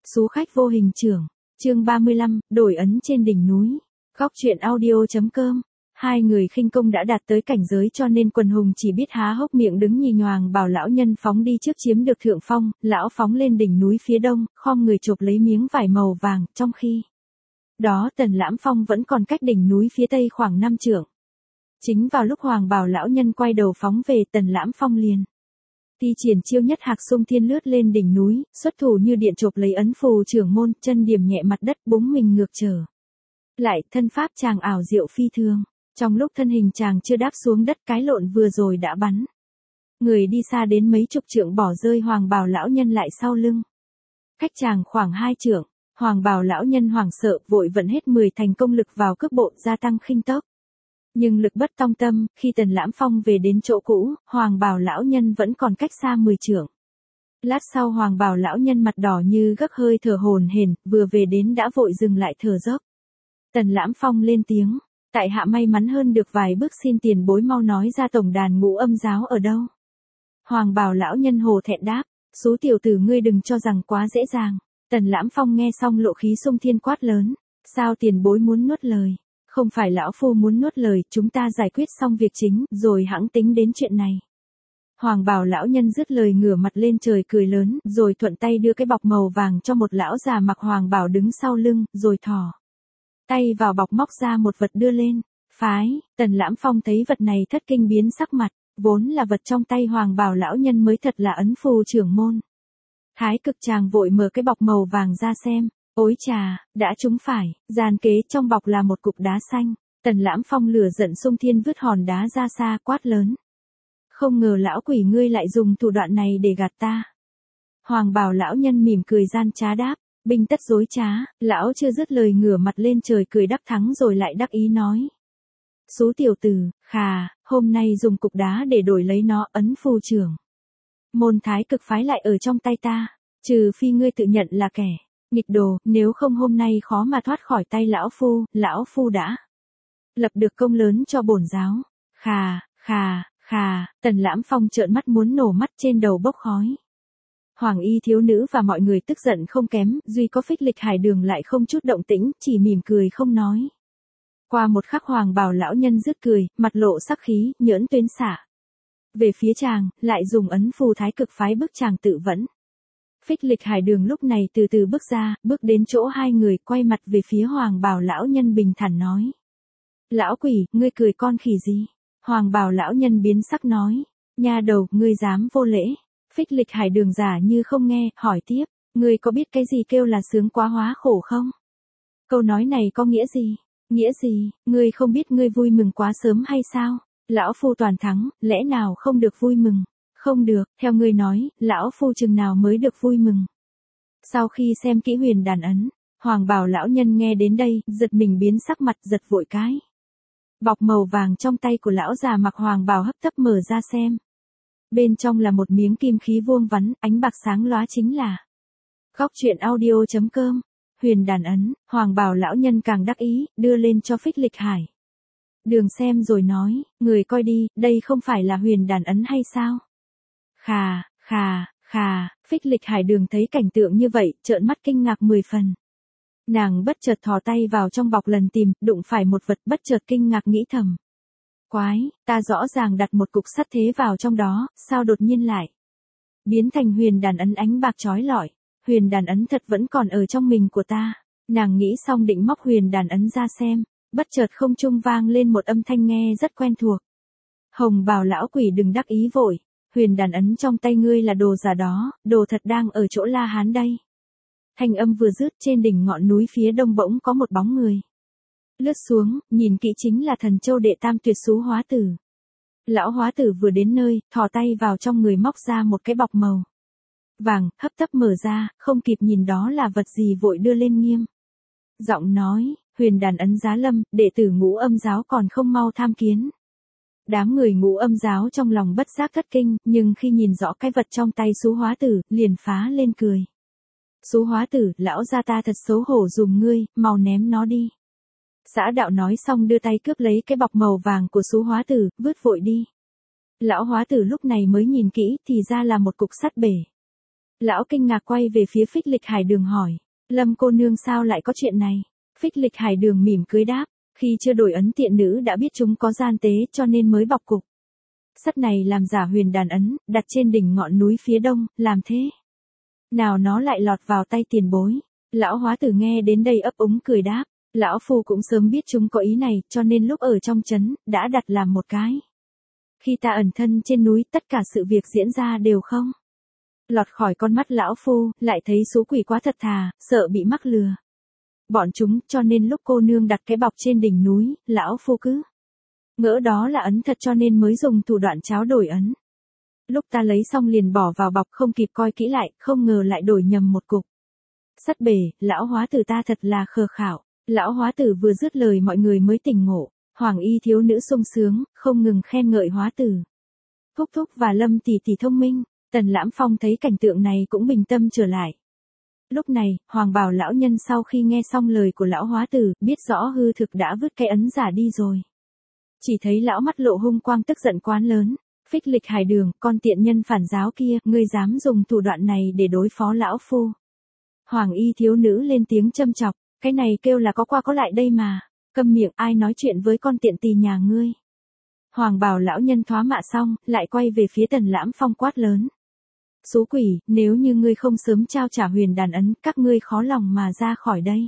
Sú khách vô hình trưởng. Chương 35, đổi ấn trên đỉnh núi. Góc truyện audio.com. Hai người khinh công đã đạt tới cảnh giới cho nên quần hùng chỉ biết há hốc miệng đứng nhì nhoàng bảo lão nhân phóng đi trước chiếm được thượng phong, lão phóng lên đỉnh núi phía đông, khom người chộp lấy miếng vải màu vàng, trong khi đó Tần Lãm Phong vẫn còn cách đỉnh núi phía tây khoảng 5 trượng. Chính vào lúc Hoàng Bào lão nhân quay đầu phóng về, Tần Lãm Phong liền thi triển chiêu nhất hạc xung thiên lướt lên đỉnh núi, xuất thủ như điện chộp lấy ấn phù trưởng môn, chân điểm nhẹ mặt đất, búng mình ngược trở lại, thân pháp chàng ảo diệu phi thường. Trong lúc thân hình chàng chưa đáp xuống đất, cái lộn vừa rồi đã bắn người đi xa đến mấy chục trượng, bỏ rơi Hoàng Bào lão nhân lại sau lưng. Cách chàng khoảng 2 trượng, Hoàng Bào lão nhân hoảng sợ, vội vận hết 10 thành công lực vào cước bộ, gia tăng khinh tốc. Nhưng lực bất tòng tâm, khi Tần Lãm Phong về đến chỗ cũ, Hoàng Bào lão nhân vẫn còn cách xa 10 trượng. Lát sau Hoàng Bào lão nhân mặt đỏ như gấc, hơi thở hổn hển, vừa về đến đã vội dừng lại thở dốc. Tần Lãm Phong lên tiếng: "Tại hạ may mắn hơn được vài bước, xin tiền bối mau nói ra tổng đàn Ngũ Âm giáo ở đâu." Hoàng Bào lão nhân hổ thẹn đáp: "Sú tiểu tử, ngươi đừng cho rằng quá dễ dàng." Tần Lãm Phong nghe xong lộ khí xung thiên quát lớn: "Sao tiền bối muốn nuốt lời?" "Không phải lão phu muốn nuốt lời, chúng ta giải quyết xong việc chính, rồi hẵng tính đến chuyện này." Hoàng Bào lão nhân dứt lời ngửa mặt lên trời cười lớn, rồi thuận tay đưa cái bọc màu vàng cho một lão già mặc hoàng bào đứng sau lưng, rồi thò tay vào bọc móc ra một vật đưa lên. Phái. Tần Lãm Phong thấy vật này thất kinh biến sắc mặt, vốn là vật trong tay Hoàng Bào lão nhân mới thật là ấn phù trưởng môn. Thái cực chàng vội mở cái bọc màu vàng ra xem. Ôi chà, đã trúng phải, gian kế trong bọc là một cục đá xanh. Tần Lãm Phong lửa giận xung thiên vứt hòn đá ra xa, quát lớn: "Không ngờ lão quỷ ngươi lại dùng thủ đoạn này để gạt ta." Hoàng Bào lão nhân mỉm cười gian trá đáp: "Binh tất dối trá." Lão chưa dứt lời ngửa mặt lên trời cười đắc thắng, rồi lại đắc ý nói: "Sú tiểu tử, khà, hôm nay dùng cục đá để đổi lấy nó, ấn phù trưởng môn Thái cực phái lại ở trong tay ta, trừ phi ngươi tự nhận là kẻ nghịch đồ, nếu không hôm nay khó mà thoát khỏi tay lão phu đã lập được công lớn cho bổn giáo." Khà, khà, khà, Tần Lãm Phong trợn mắt muốn nổ mắt, trên đầu bốc khói. Hoàng y thiếu nữ và mọi người tức giận không kém, duy có Phích Lịch Hải Đường lại không chút động tĩnh, chỉ mỉm cười không nói. Qua một khắc Hoàng Bào lão nhân rứt cười, mặt lộ sắc khí, nhỡn tuyến xả về phía chàng, lại dùng ấn phù Thái cực phái bức chàng tự vẫn. Phích Lịch Hải Đường lúc này từ từ bước ra, bước đến chỗ hai người, quay mặt về phía Hoàng Bào lão nhân bình thản nói: "Lão quỷ, ngươi cười con khỉ gì?" Hoàng Bào lão nhân biến sắc nói: "Nha đầu, ngươi dám vô lễ." Phích Lịch Hải Đường giả như không nghe, hỏi tiếp: "Ngươi có biết cái gì kêu là sướng quá hóa khổ không?" Câu nói này có nghĩa gì? Nghĩa gì? Ngươi không biết ngươi vui mừng quá sớm hay sao? Lão phu toàn thắng, lẽ nào không được vui mừng? Không được, theo ngươi nói, lão phu chừng nào mới được vui mừng? Sau khi xem kỹ huyền đàn ấn, Hoàng Bào lão nhân nghe đến đây, giật mình biến sắc mặt, giật vội cái bọc màu vàng trong tay của lão già mặc hoàng bào, hấp tấp mở ra xem. Bên trong là một miếng kim khí vuông vắn, ánh bạc sáng lóa, chính là Góc truyện audio.com. Huyền đàn ấn. Hoàng Bào lão nhân càng đắc ý, đưa lên cho Phích Lịch Hải Đường xem rồi nói: "Người coi đi, đây không phải là huyền đàn ấn hay sao?" Khà, khà, khà, Phích Lịch Hải Đường thấy cảnh tượng như vậy, trợn mắt kinh ngạc 10 phần. Nàng bất chợt thò tay vào trong bọc lần tìm, đụng phải một vật, bất chợt kinh ngạc nghĩ thầm: "Quái, ta rõ ràng đặt một cục sắt thế vào trong đó, sao đột nhiên lại biến thành huyền đàn ấn ánh bạc chói lọi? Huyền đàn ấn thật vẫn còn ở trong mình của ta." Nàng nghĩ xong định móc huyền đàn ấn ra xem, bất chợt không trung vang lên một âm thanh nghe rất quen thuộc: "Hồng Bào lão quỷ, đừng đắc ý vội, huyền đàn ấn trong tay ngươi là đồ giả đó, đồ thật đang ở chỗ La Hán đây." Thanh âm vừa dứt, trên đỉnh ngọn núi phía đông bỗng có một bóng người lướt xuống, nhìn kỹ chính là Thần Châu đệ tam tuyệt Sú Hóa Tử. Lão Hóa Tử vừa đến nơi, thò tay vào trong người móc ra một cái bọc màu vàng, hấp tấp mở ra, không kịp nhìn đó là vật gì vội đưa lên nghiêm giọng nói: "Huyền đàn ấn giá lâm, đệ tử Ngũ Âm giáo còn không mau tham kiến." Đám người Ngũ Âm giáo trong lòng bất giác thất kinh, nhưng khi nhìn rõ cái vật trong tay Sú Hóa Tử, liền phá lên cười: "Sú Hóa Tử, lão gia ta thật xấu hổ dùng ngươi, mau ném nó đi." Xã đạo nói xong đưa tay cướp lấy cái bọc màu vàng của Sú Hóa Tử, vứt vội đi. Lão Hóa Tử lúc này mới nhìn kỹ, thì ra là một cục sắt bể. Lão kinh ngạc quay về phía Phích Lịch Hải Đường hỏi. Lâm cô nương sao lại có chuyện này? Phích Lịch Hải Đường mỉm cười đáp. Khi chưa đổi ấn tiện nữ đã biết chúng có gian tế cho nên mới bọc cục sắt này làm giả huyền đàn ấn, đặt trên đỉnh ngọn núi phía đông, làm thế nào nó lại lọt vào tay tiền bối. Lão hóa tử nghe đến đây ấp úng cười đáp. Lão phu cũng sớm biết chúng có ý này, cho nên lúc ở trong trấn, đã đặt làm một cái. Khi ta ẩn thân trên núi, tất cả sự việc diễn ra đều không lọt khỏi con mắt lão phu, lại thấy số quỷ quá thật thà, sợ bị mắc lừa bọn chúng, cho nên lúc cô nương đặt cái bọc trên đỉnh núi, lão phu cứ ngỡ đó là ấn thật cho nên mới dùng thủ đoạn tráo đổi ấn. Lúc ta lấy xong liền bỏ vào bọc không kịp coi kỹ lại, không ngờ lại đổi nhầm một cục sắt bể. Lão hóa tử ta thật là khờ khảo. Lão hóa tử vừa dứt lời mọi người mới tỉnh ngộ. Hoàng y thiếu nữ sung sướng, không ngừng khen ngợi hóa tử. Thúc thúc và Lâm tỷ tỷ thông minh. Tần Lãm Phong thấy cảnh tượng này cũng bình tâm trở lại. Lúc này, Hoàng Bảo lão nhân sau khi nghe xong lời của lão hóa tử, biết rõ hư thực đã vứt cái ấn giả đi rồi. Chỉ thấy lão mắt lộ hung quang tức giận quán lớn. Phích Lịch Hải Đường, con tiện nhân phản giáo kia, ngươi dám dùng thủ đoạn này để đối phó lão phu. Hoàng y thiếu nữ lên tiếng châm chọc. Cái này kêu là có qua có lại đây mà. Câm miệng, ai nói chuyện với con tiện tỳ nhà ngươi. Hoàng Bảo lão nhân thoá mạ xong, lại quay về phía Tần Lãm Phong quát lớn. Số quỷ, nếu như ngươi không sớm trao trả huyền đàn ấn, các ngươi khó lòng mà ra khỏi đây.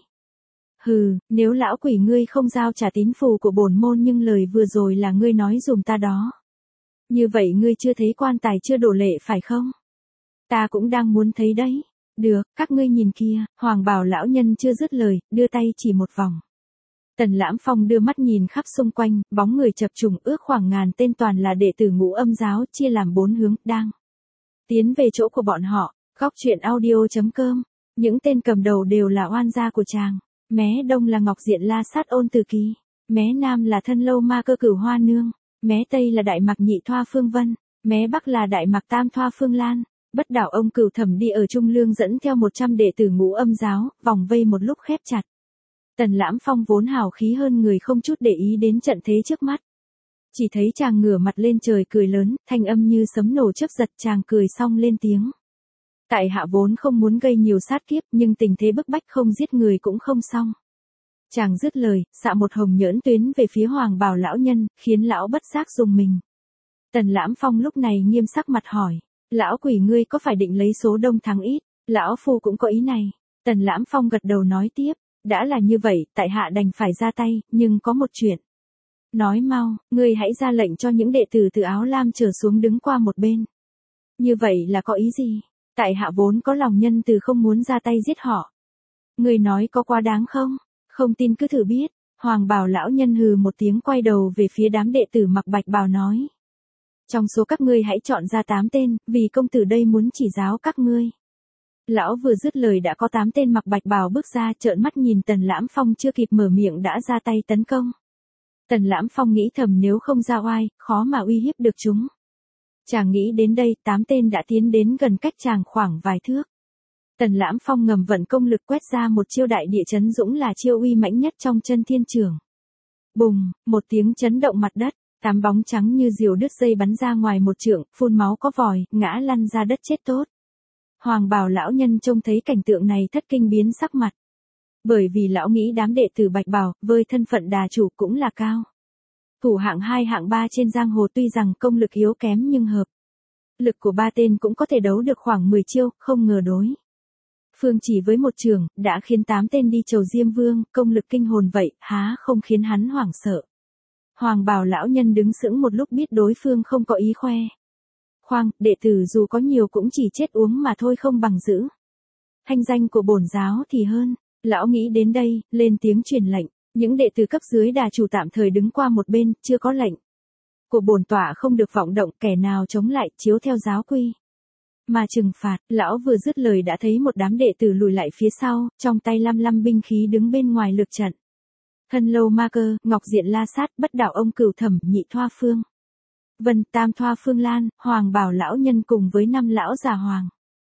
Hừ, nếu lão quỷ ngươi không giao trả tín phù của bổn môn nhưng lời vừa rồi là ngươi nói dùm ta đó. Như vậy ngươi chưa thấy quan tài chưa đổ lệ phải không? Ta cũng đang muốn thấy đấy. Được, các ngươi nhìn kia. Hoàng Bảo lão nhân chưa dứt lời, đưa tay chỉ một vòng. Tần Lãm Phong đưa mắt nhìn khắp xung quanh, bóng người chập trùng ước khoảng ngàn tên toàn là đệ tử Ngũ Âm giáo, chia làm 4 hướng, đang tiến về chỗ của bọn họ. Góc truyện audio.com. Những tên cầm đầu đều là oan gia của chàng. Mé đông là Ngọc Diện La Sát Ôn Từ Kỳ, mé nam là Thân Lâu Ma Cơ Cửu Hoa Nương, mé tây là Đại Mạc Nhị Thoa Phương Vân, mé bắc là Đại Mạc Tam Thoa Phương Lan. Bất đảo ông Cửu Thẩm đi ở Trung Lương dẫn theo 100 đệ tử Ngũ Âm giáo, vòng vây một lúc khép chặt. Tần Lãm Phong vốn hào khí hơn người không chút để ý đến trận thế trước mắt. Chỉ thấy chàng ngửa mặt lên trời cười lớn, thanh âm như sấm nổ chớp giật, chàng cười xong lên tiếng. Tại hạ vốn không muốn gây nhiều sát kiếp, nhưng tình thế bức bách không giết người cũng không xong. Chàng dứt lời, xạ một hồng nhỡn tuyến về phía Hoàng Bảo lão nhân, khiến lão bất giác rùng mình. Tần Lãm Phong lúc này nghiêm sắc mặt hỏi. Lão quỷ ngươi có phải định lấy số đông thắng ít? Lão phu cũng có ý này. Tần Lãm Phong gật đầu nói tiếp. Đã là như vậy, tại hạ đành phải ra tay, nhưng có một chuyện. Nói mau, ngươi hãy ra lệnh cho những đệ tử từ Áo Lam trở xuống đứng qua một bên. Như vậy là có ý gì? Tại hạ vốn có lòng nhân từ không muốn ra tay giết họ. Ngươi nói có quá đáng không? Không tin cứ thử biết. Hoàng Bảo lão nhân hừ một tiếng quay đầu về phía đám đệ tử mặc bạch bào nói. Trong số các ngươi hãy chọn ra 8 tên, vì công tử đây muốn chỉ giáo các ngươi. Lão vừa dứt lời đã có 8 tên mặc bạch bào bước ra, trợn mắt nhìn Tần Lãm Phong chưa kịp mở miệng đã ra tay tấn công. Tần Lãm Phong nghĩ thầm nếu không ra oai, khó mà uy hiếp được chúng. Chàng nghĩ đến đây, 8 tên đã tiến đến gần cách chàng khoảng vài thước. Tần Lãm Phong ngầm vận công lực quét ra một chiêu đại địa chấn dũng là chiêu uy mãnh nhất trong chân thiên trường. Bùng, một tiếng chấn động mặt đất, 8 bóng trắng như diều đứt dây bắn ra ngoài một trượng, phun máu có vòi, ngã lăn ra đất chết tốt. Hoàng Bảo lão nhân trông thấy cảnh tượng này thất kinh biến sắc mặt. Bởi vì lão nghĩ đám đệ tử bạch bào, với thân phận đà chủ cũng là cao. Thủ hạng 2 hạng 3 trên giang hồ tuy rằng công lực yếu kém nhưng hợp. Lực của 3 tên cũng có thể đấu được khoảng 10 chiêu, không ngờ đối. Phương chỉ với một trường, đã khiến 8 tên đi chầu Diêm Vương, công lực kinh hồn vậy, há không khiến hắn hoảng sợ. Hoàng Bảo lão nhân đứng sững một lúc biết đối phương không có ý khoe. Khoan, đệ tử dù có nhiều cũng chỉ chết uống mà thôi không bằng giữ. Thanh danh của bổn giáo thì hơn. Lão nghĩ đến đây, lên tiếng truyền lệnh. Những đệ tử cấp dưới đà chủ tạm thời đứng qua một bên, chưa có lệnh của bổn tọa không được vọng động, kẻ nào chống lại chiếu theo giáo quy mà trừng phạt. Lão vừa dứt lời đã thấy một đám đệ tử lùi lại phía sau, trong tay lăm binh khí đứng bên ngoài lực trận. Thân Lâu Ma Cơ, Ngọc Diện La Sát, Bất Đảo ông Cửu Thẩm, Nhị Thoa Phương Vân, Tam Thoa Phương Lan, Hoàng Bảo lão nhân cùng với 5 lão già Hoàng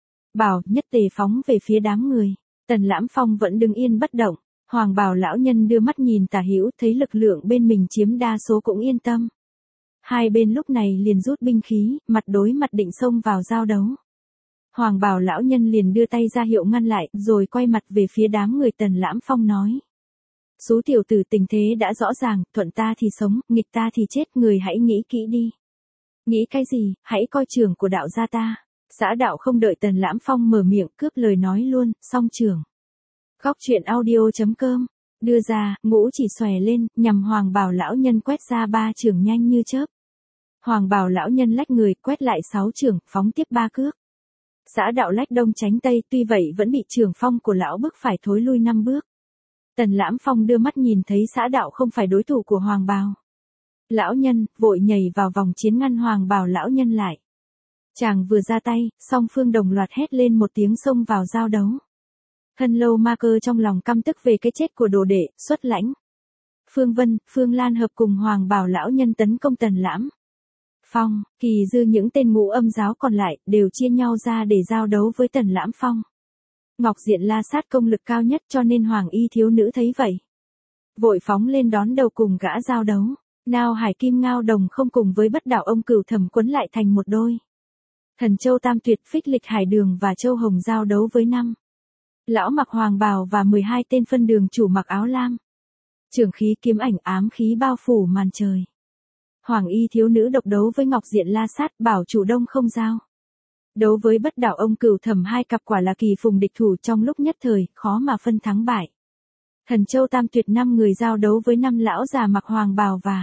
Bảo nhất tề phóng về phía đám người. Tần Lãm Phong vẫn đứng yên bất động. Hoàng Bảo lão nhân đưa mắt nhìn tả hữu, thấy lực lượng bên mình chiếm đa số cũng yên tâm. Hai bên lúc này liền rút binh khí, mặt đối mặt định xông vào giao đấu. Hoàng bào lão nhân liền đưa tay ra hiệu ngăn lại, rồi quay mặt về phía đám người Tần Lãm Phong nói. Sú tiểu tử, tình thế đã rõ ràng, thuận ta thì sống, nghịch ta thì chết, người hãy nghĩ kỹ đi. Nghĩ cái gì, hãy coi trưởng của đạo gia ta. Xã đạo không đợi Tần Lãm Phong mở miệng, cướp lời nói luôn, song trưởng. Góc truyện audio.com đưa ra, ngũ chỉ xòe lên, nhằm Hoàng bào lão nhân quét ra 3 trưởng nhanh như chớp. Hoàng bào lão nhân lách người, quét lại 6 trưởng, phóng tiếp 3 cước. Xã đạo lách đông tránh tây, tuy vậy vẫn bị trưởng phong của lão bức phải thối lui 5 bước. Tần Lãm Phong đưa mắt nhìn thấy xã đạo không phải đối thủ của Hoàng bào lão nhân, vội nhảy vào vòng chiến ngăn Hoàng bào lão nhân lại. Chàng vừa ra tay, song phương đồng loạt hét lên một tiếng xông vào giao đấu. Thân Lâu Ma Cơ trong lòng căm tức về cái chết của đồ đệ, xuất lãnh. Phương Vân, Phương Lan hợp cùng Hoàng bào lão nhân tấn công Tần Lãm Phong, kỳ dư những tên ngũ âm giáo còn lại, đều chia nhau ra để giao đấu với Tần Lãm Phong. Ngọc Diện La Sát công lực cao nhất cho nên Hoàng y thiếu nữ thấy vậy. Vội phóng lên đón đầu cùng gã giao đấu. Nào Hải Kim Ngao Đồng không cùng với Bất Đảo Ông Cửu Thẩm quấn lại thành một đôi. Thần Châu Tam Tuyệt, Phích Lịch Hải Đường và Châu Hồng giao đấu với 5 lão mặc hoàng bào và 12 tên phân đường chủ mặc áo lam. Trường khí kiếm ảnh ám khí bao phủ màn trời. Hoàng y thiếu nữ độc đấu với Ngọc Diện La Sát, bảo chủ đông không giao. Đấu với Bất Đảo Ông Cửu Thẩm, hai cặp quả là kỳ phùng địch thủ, trong lúc nhất thời, khó mà phân thắng bại. Thần Châu Tam Tuyệt 5 người giao đấu với 5 lão già mặc hoàng bào và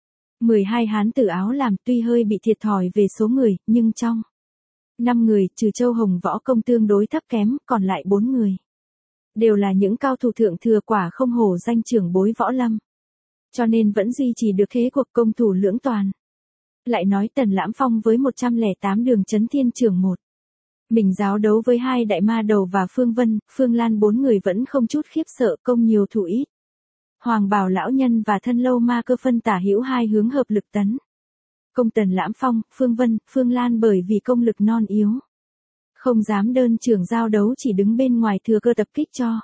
12 hán tử áo làm, tuy hơi bị thiệt thòi về số người, nhưng trong 5 người, trừ Châu Hồng võ công tương đối thấp kém, còn lại 4 người đều là những cao thủ thượng thừa, quả không hổ danh trưởng bối võ lâm. Cho nên vẫn duy trì được thế cuộc công thủ lưỡng toàn. Lại nói Tần Lãm Phong với 108 đường chấn thiên trưởng 1. Mình giáo đấu với 2 đại ma đầu và Phương Vân, Phương Lan 4 người vẫn không chút khiếp sợ, công nhiều thủ ít. Hoàng bào lão nhân và Thân Lâu Ma Cơ phân tả hữu hai hướng hợp lực tấn công Tần Lãm Phong, Phương Vân, Phương Lan bởi vì công lực non yếu, không dám đơn trưởng giao đấu, chỉ đứng bên ngoài thừa cơ tập kích cho,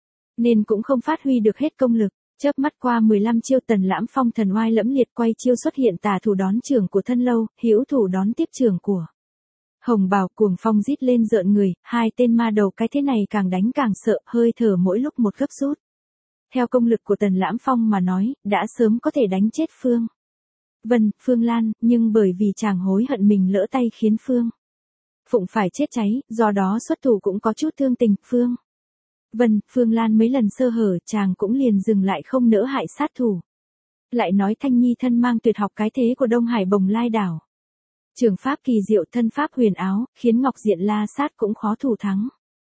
nên cũng không phát huy được hết công lực. Chớp mắt qua 15 chiêu, Tần Lãm Phong thần oai lẫm liệt quay chiêu xuất hiện, tả thủ đón trưởng của Thân Lâu, hữu thủ đón tiếp trưởng của Hồng bào, cuồng phong rít lên rợn người, hai tên ma đầu cái thế này càng đánh càng sợ, hơi thở mỗi lúc một gấp rút. Theo công lực của Tần Lãm Phong mà nói, đã sớm có thể đánh chết Phương Vân, Phương Lan, nhưng bởi vì chàng hối hận mình lỡ tay khiến Phương Phụng phải chết cháy, do đó xuất thủ cũng có chút thương tình. Phương Vân, Phương Lan mấy lần sơ hở, chàng cũng liền dừng lại không nỡ hại sát thủ. Lại nói Thanh Nhi thân mang tuyệt học cái thế của Đông Hải Bồng Lai Đảo. Trường pháp kỳ diệu, thân pháp huyền áo, khiến Ngọc Diện La Sát cũng khó thủ thắng.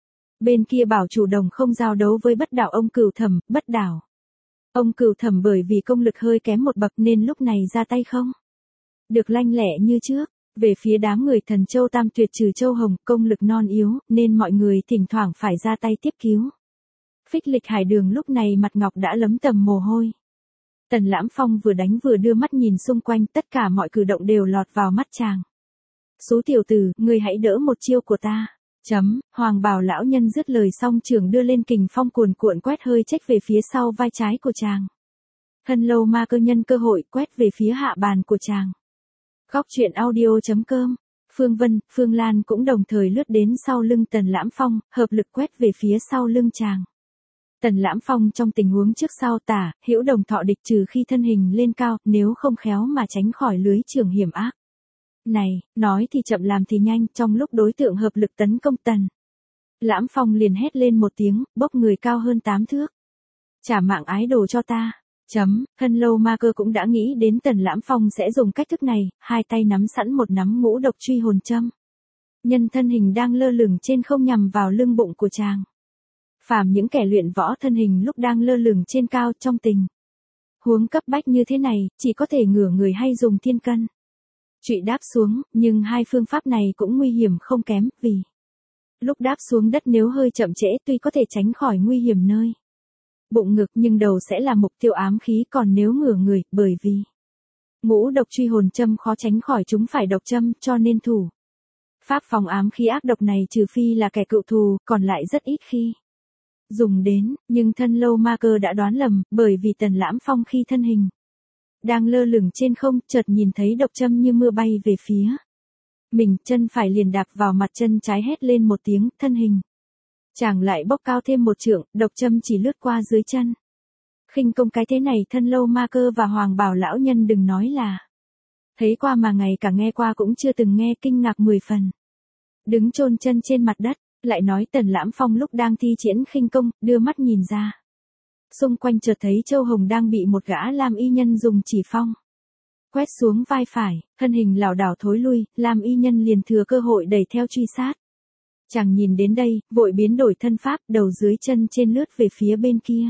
Bên kia bảo chủ đồng không giao đấu với Bất Đảo Ông Cửu Thẩm, Bất Đảo Ông Cửu Thẩm bởi vì công lực hơi kém một bậc nên lúc này ra tay không được lanh lẹ như trước. Về phía đám người Thần Châu Tam Tuyệt trừ Châu Hồng, công lực non yếu, nên mọi người thỉnh thoảng phải ra tay tiếp cứu. Phích Lịch Hải Đường lúc này mặt ngọc đã lấm tầm mồ hôi. Tần Lãm Phong vừa đánh vừa đưa mắt nhìn xung quanh, tất cả mọi cử động đều lọt vào mắt chàng. Sú tiểu tử, ngươi hãy đỡ một chiêu của ta. Hoàng bào lão nhân dứt lời xong, trường đưa lên kình phong cuồn cuộn quét hơi chếch về phía sau vai trái của chàng. Thân Lâu Ma Cơ nhân cơ hội quét về phía hạ bàn của chàng. Góc truyện audio.com Phương Vân, Phương Lan cũng đồng thời lướt đến sau lưng Tần Lãm Phong, hợp lực quét về phía sau lưng chàng. Tần Lãm Phong trong tình huống trước sau tả, hữu đồng thọ địch, trừ khi thân hình lên cao, nếu không khéo mà tránh khỏi lưới trường hiểm ác. Này, nói thì chậm làm thì nhanh, trong lúc đối tượng hợp lực tấn công Tần Lãm Phong liền hét lên một tiếng, bốc người cao hơn 8 thước. Trả mạng ái đồ cho ta. Thân Lâu Ma Cơ cũng đã nghĩ đến Tần Lãm Phong sẽ dùng cách thức này, hai tay nắm sẵn một nắm ngũ độc truy hồn châm. Nhân thân hình đang lơ lửng trên không nhằm vào lưng bụng của chàng. Phàm những kẻ luyện võ thân hình lúc đang lơ lửng trên cao trong tình huống cấp bách như thế này, chỉ có thể ngửa người hay dùng thiên cân trụy đáp xuống, nhưng hai phương pháp này cũng nguy hiểm không kém, vì lúc đáp xuống đất nếu hơi chậm trễ tuy có thể tránh khỏi nguy hiểm nơi bụng ngực, nhưng đầu sẽ là mục tiêu ám khí, còn nếu ngửa người, bởi vì ngũ độc truy hồn châm khó tránh khỏi chúng phải độc châm, cho nên thủ pháp phòng ám khí ác độc này trừ phi là kẻ cựu thù, còn lại rất ít khi dùng đến. Nhưng Thân Lâu Ma Cơ đã đoán lầm, bởi vì Tần Lãm Phong khi thân hình đang lơ lửng trên không, chợt nhìn thấy độc châm như mưa bay về phía mình, chân phải liền đạp vào mặt chân trái hét lên một tiếng, thân hình. Chàng lại bốc cao thêm một trượng, độc châm chỉ lướt qua dưới chân. Khinh công cái thế này Thân Lâu Ma Cơ và Hoàng Bào lão nhân đừng nói là thấy qua mà ngày cả nghe qua cũng chưa từng nghe, kinh ngạc 10 phần. Đứng chôn chân trên mặt đất, lại nói Tần Lãm Phong lúc đang thi triển khinh công, đưa mắt nhìn ra. Xung quanh chợt thấy Châu Hồng đang bị một gã lam y nhân dùng chỉ phong quét xuống vai phải, thân hình lảo đảo thối lui, lam y nhân liền thừa cơ hội đẩy theo truy sát. Chàng nhìn đến đây, vội biến đổi thân pháp, đầu dưới chân trên lướt về phía bên kia.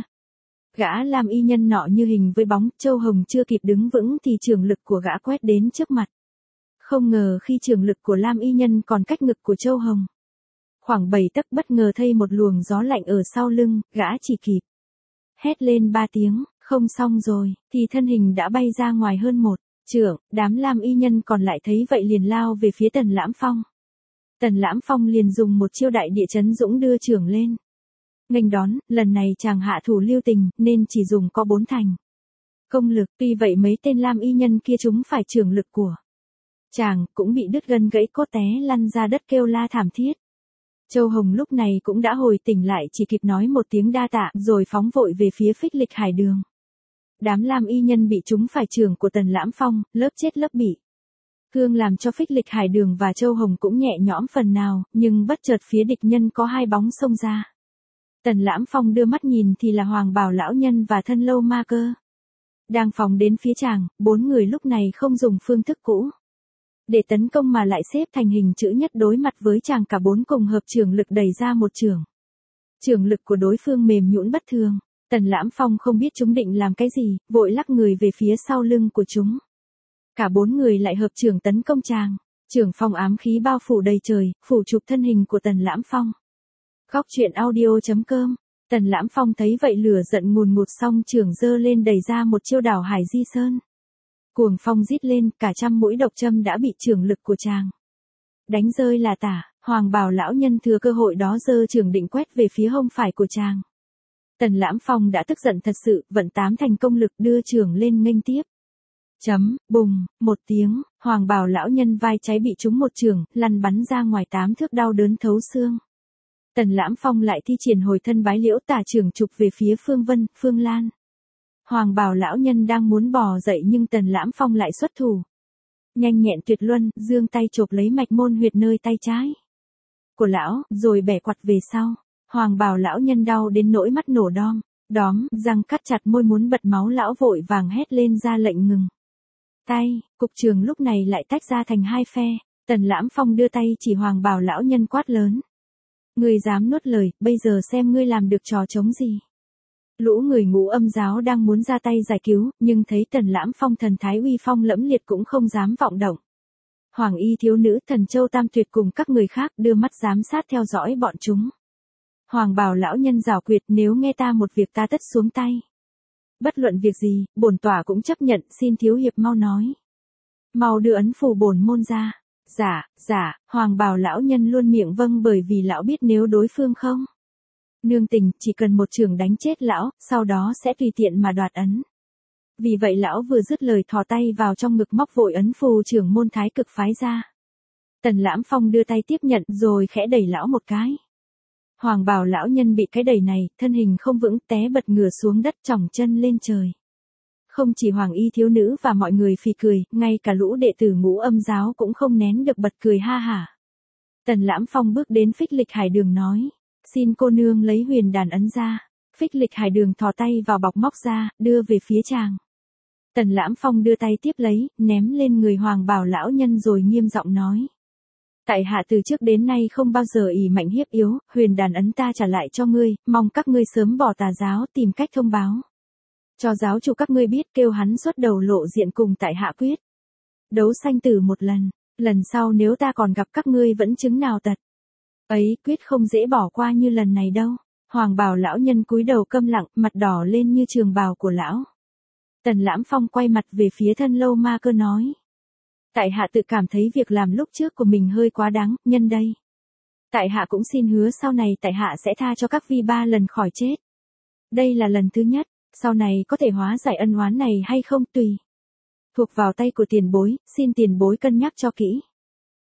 Gã lam y nhân nọ như hình với bóng, Châu Hồng chưa kịp đứng vững thì trường lực của gã quét đến trước mặt. Không ngờ khi trường lực của lam y nhân còn cách ngực của Châu Hồng khoảng 7 tấc, bất ngờ thấy một luồng gió lạnh ở sau lưng, gã chỉ kịp hét lên 3 tiếng, không xong rồi, thì thân hình đã bay ra ngoài hơn 1 trượng. Đám lam y nhân còn lại thấy vậy liền lao về phía Tần Lãm Phong. Tần Lãm Phong liền dùng một chiêu đại địa chấn dũng đưa chưởng lên. Nghênh đón, lần này chàng hạ thủ lưu tình, nên chỉ dùng có 4 thành công lực, tuy vậy mấy tên lam y nhân kia chúng phải chưởng lực của chàng, cũng bị đứt gân gãy cốt té lăn ra đất kêu la thảm thiết. Châu Hồng lúc này cũng đã hồi tỉnh lại, chỉ kịp nói một tiếng đa tạ, rồi phóng vội về phía Phích Lịch Hải Đường. Đám lam y nhân bị trúng phải chưởng của Tần Lãm Phong, lớp chết lớp bị thương làm cho Phích Lịch Hải Đường và Châu Hồng cũng nhẹ nhõm phần nào, nhưng bất chợt phía địch nhân có 2 bóng xông ra. Tần Lãm Phong đưa mắt nhìn thì là Hoàng Bào lão nhân và Thân Lâu Ma Cơ đang phóng đến phía chàng. 4 người lúc này không dùng phương thức cũ để tấn công mà lại xếp thành hình chữ nhất đối mặt với chàng, cả 4 cùng hợp chưởng lực đẩy ra một chưởng. Chưởng lực của đối phương mềm nhũn bất thường. Tần Lãm Phong không biết chúng định làm cái gì, vội lắc người về phía sau lưng của chúng. Cả 4 người lại hợp chưởng tấn công chàng. Chưởng phong ám khí bao phủ đầy trời, phủ chụp thân hình của Tần Lãm Phong. Góc truyện audio.com. Tần Lãm Phong thấy vậy lửa giận ngùn ngụt, xong chưởng giơ lên đẩy ra một chiêu đảo Hải Di Sơn. Cuồng phong rít lên, cả trăm mũi độc châm đã bị chưởng lực của chàng đánh rơi là tả. Hoàng Bào lão nhân thừa cơ hội đó giơ chưởng định quét về phía hông phải của chàng. Tần Lãm Phong đã tức giận thật sự, vận 8 thành công lực đưa chưởng lên nghênh tiếp. Bùng, một tiếng, Hoàng Bào lão nhân vai trái bị trúng một chưởng, lăn bắn ra ngoài 8 thước, đau đớn thấu xương. Tần Lãm Phong lại thi triển hồi thân bái liễu tả chưởng chụp về phía Phương Vân, Phương Lan. Hoàng Bào lão nhân đang muốn bò dậy nhưng Tần Lãm Phong lại xuất thủ. Nhanh nhẹn tuyệt luân, giương tay chộp lấy mạch môn huyệt nơi tay trái của lão, rồi bẻ quặt về sau. Hoàng Bào lão nhân đau đến nỗi mắt nổ đóm, răng cắt chặt môi muốn bật máu, lão vội vàng hét lên ra lệnh ngừng tay. Cục trường lúc này lại tách ra thành 2 phe. Tần Lãm Phong đưa tay chỉ Hoàng Bào lão nhân quát lớn: "Ngươi dám nuốt lời, bây giờ xem ngươi làm được trò trống gì." Lũ người Ngũ Âm giáo đang muốn ra tay giải cứu, nhưng thấy Tần Lãm Phong thần thái uy phong lẫm liệt cũng không dám vọng động. Hoàng Y thiếu nữ, Thần Châu Tam Tuyệt cùng các người khác đưa mắt giám sát theo dõi bọn chúng. Hoàng Bào lão nhân giảo quyệt: "Nếu nghe ta một việc ta tất xuống tay. Bất luận việc gì, bổn tỏa cũng chấp nhận, xin thiếu hiệp mau nói. Mau đưa ấn phù bổn môn ra." Dạ, Hoàng Bào lão nhân luôn miệng vâng, bởi vì lão biết nếu đối phương không nương tình, chỉ cần một chưởng đánh chết lão, sau đó sẽ tùy tiện mà đoạt ấn. Vì vậy lão vừa dứt lời thò tay vào trong ngực móc vội ấn phù trưởng môn Thái Cực phái ra. Tần Lãm Phong đưa tay tiếp nhận rồi khẽ đẩy lão một cái. Hoàng Bào lão nhân bị cái đẩy này, thân hình không vững, té bật ngửa xuống đất, chỏng chân lên trời. Không chỉ Hoàng Y thiếu nữ và mọi người phì cười, ngay cả lũ đệ tử Ngũ Âm giáo cũng không nén được bật cười ha hả. Tần Lãm Phong bước đến Phích Lịch Hải Đường nói: "Xin cô nương lấy huyền đàn ấn ra." Phích Lịch Hải Đường thò tay vào bọc móc ra, đưa về phía chàng. Tần Lãm Phong đưa tay tiếp lấy, ném lên người Hoàng Bào lão nhân rồi nghiêm giọng nói: "Tại hạ từ trước đến nay không bao giờ ỷ mạnh hiếp yếu, huyền đàn ấn ta trả lại cho ngươi, mong các ngươi sớm bỏ tà giáo, tìm cách thông báo cho giáo chủ các ngươi biết, kêu hắn xuất đầu lộ diện cùng tại hạ quyết đấu sanh tử một lần. Lần sau nếu ta còn gặp các ngươi vẫn chứng nào tật ấy, quyết không dễ bỏ qua như lần này đâu." Hoàng Bào lão nhân cúi đầu câm lặng, mặt đỏ lên như trường bào của lão. Tần Lãm Phong quay mặt về phía Thân Lâu Ma Cơ nói: "Tại hạ tự cảm thấy việc làm lúc trước của mình hơi quá đáng, nhân đây tại hạ cũng xin hứa sau này tại hạ sẽ tha cho các vi 3 lần khỏi chết. Đây là lần thứ nhất, sau này có thể hóa giải ân oán này hay không tùy thuộc vào tay của tiền bối, xin tiền bối cân nhắc cho kỹ."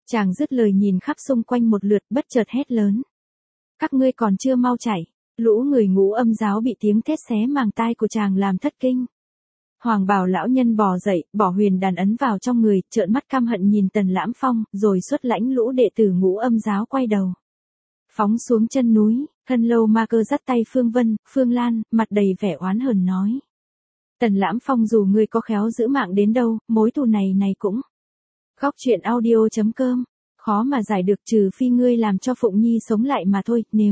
Chàng dứt lời nhìn khắp xung quanh một lượt bất chợt hét lớn. Các ngươi còn chưa mau chạy, lũ người Ngũ Âm giáo bị tiếng thét xé màng tai của chàng làm thất kinh. Hoàng bào lão nhân bò dậy, bỏ huyền đàn ấn vào trong người, trợn mắt căm hận nhìn Tần Lãm Phong, rồi xuất lãnh lũ đệ tử Ngũ Âm giáo quay đầu. Phóng xuống chân núi, Hân Lâu Ma Cơ dắt tay Phương Vân, Phương Lan, mặt đầy vẻ oán hờn nói. Tần Lãm Phong dù ngươi có khéo giữ mạng đến đâu, mối thù này cũng. Góc truyện audio.com, khó mà giải được trừ phi ngươi làm cho Phụng Nhi sống lại mà thôi, nếu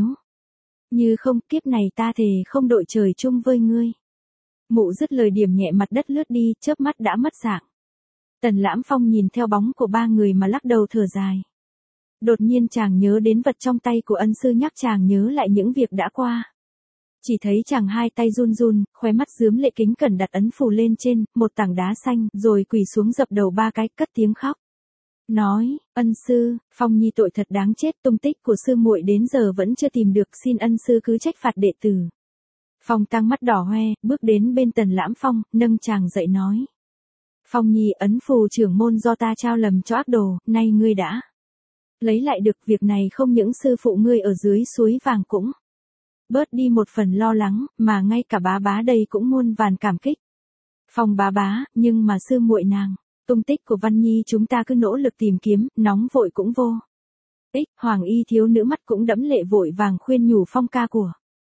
như không kiếp này ta thề không đội trời chung với ngươi. Mụ dứt lời điểm nhẹ mặt đất lướt đi, chớp mắt đã mất dạng. Tần Lãm Phong nhìn theo bóng của ba người mà lắc đầu thở dài. Đột nhiên chàng nhớ đến vật trong tay của ân sư nhắc chàng nhớ lại những việc đã qua. Chỉ thấy chàng hai tay run run, khóe mắt rướm lệ kính cẩn đặt ấn phù lên trên, một tảng đá xanh, rồi quỳ xuống dập đầu ba cái, cất tiếng khóc. Nói, ân sư, Phong Nhi tội thật đáng chết, tung tích của sư muội đến giờ vẫn chưa tìm được, xin ân sư cứ trách phạt đệ tử. Phong Tăng mắt đỏ hoe, bước đến bên Tần Lãm Phong, nâng chàng dậy nói. Phong Nhi, ấn phù trưởng môn do ta trao lầm cho ác đồ, nay ngươi đã lấy lại được, việc này không những sư phụ ngươi ở dưới suối vàng cũng bớt đi một phần lo lắng, mà ngay cả bá bá đây cũng muôn vàn cảm kích. Phong bá bá, nhưng mà sư muội nàng, tung tích của Văn Nhi chúng ta cứ nỗ lực tìm kiếm, nóng vội cũng vô ích. Hoàng y thiếu nữ mắt cũng đẫm lệ vội vàng khuyên nhủ Phong ca của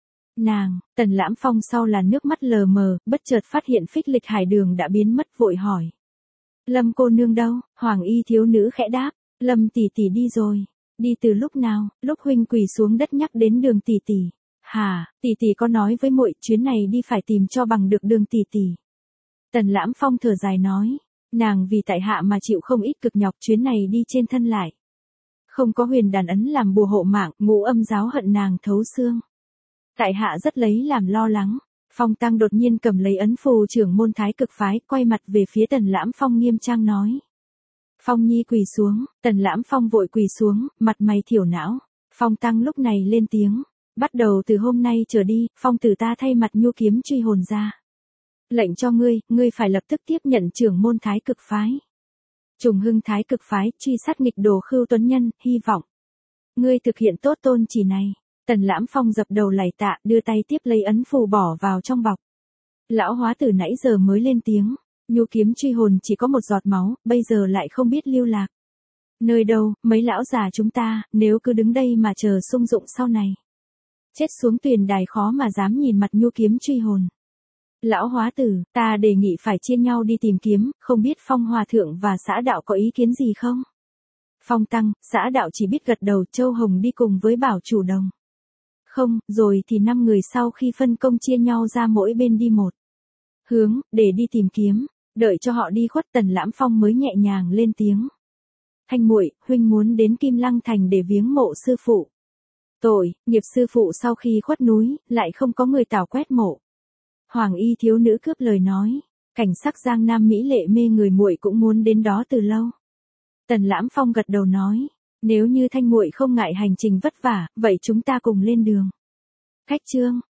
nàng. Tần Lãm Phong sau là nước mắt lờ mờ, bất chợt phát hiện Phích Lịch Hải Đường đã biến mất, vội hỏi. Lâm cô nương đâu? Hoàng y thiếu nữ khẽ đáp. Lâm tỷ tỷ đi rồi. Đi từ lúc nào? Lúc huynh quỳ xuống đất nhắc đến Đường tỷ tỷ. Hả, tỷ tỷ có nói với muội chuyến này đi phải tìm cho bằng được Đường tỷ tỷ. Tần Lãm Phong thở dài nói. Nàng vì tại hạ mà chịu không ít cực nhọc, chuyến này đi trên thân lại không có huyền đàn ấn làm bùa hộ mạng, Ngũ Âm giáo hận nàng thấu xương. Tại hạ rất lấy làm lo lắng. Phong Tăng đột nhiên cầm lấy ấn phù trưởng môn Thái Cực phái, quay mặt về phía Tần Lãm Phong nghiêm trang nói. Phong Nhi quỳ xuống. Tần Lãm Phong vội quỳ xuống, mặt mày thiểu não. Phong Tăng lúc này lên tiếng. Bắt đầu từ hôm nay trở đi, Phong tử ta thay mặt Nhu Kiếm truy hồn ra. Lệnh cho ngươi phải lập tức tiếp nhận trưởng môn Thái Cực phái. Trùng hưng Thái Cực phái, truy sát nghịch đồ Khưu Tuấn Nhân, hy vọng ngươi thực hiện tốt tôn chỉ này. Tần Lãm Phong dập đầu lạy tạ, đưa tay tiếp lấy ấn phù bỏ vào trong bọc. Lão hóa tử nãy giờ mới lên tiếng. Nhu kiếm truy hồn chỉ có một giọt máu, bây giờ lại không biết lưu lạc nơi đâu, mấy lão già chúng ta, nếu cứ đứng đây mà chờ sung dụng sau này chết xuống tuyền đài khó mà dám nhìn mặt nhu kiếm truy hồn. Lão hóa tử, ta đề nghị phải chia nhau đi tìm kiếm, không biết Phong hòa thượng và xã đạo có ý kiến gì không? Phong Tăng, xã đạo chỉ biết gật đầu. Châu Hồng đi cùng với Bảo chủ đồng. Không, rồi thì 5 người sau khi phân công chia nhau ra mỗi bên đi một hướng, để đi tìm kiếm. Đợi cho họ đi khuất, Tần Lãm Phong mới nhẹ nhàng lên tiếng. Thanh muội, huynh muốn đến Kim Lăng Thành để viếng mộ sư phụ. Tội, nghiệp sư phụ sau khi khuất núi, lại không có người tảo quét mộ. Hoàng y thiếu nữ cướp lời nói. Cảnh sắc Giang Nam mỹ lệ mê người, muội cũng muốn đến đó từ lâu. Tần Lãm Phong gật đầu nói. Nếu như Thanh muội không ngại hành trình vất vả, vậy chúng ta cùng lên đường. Khách trương,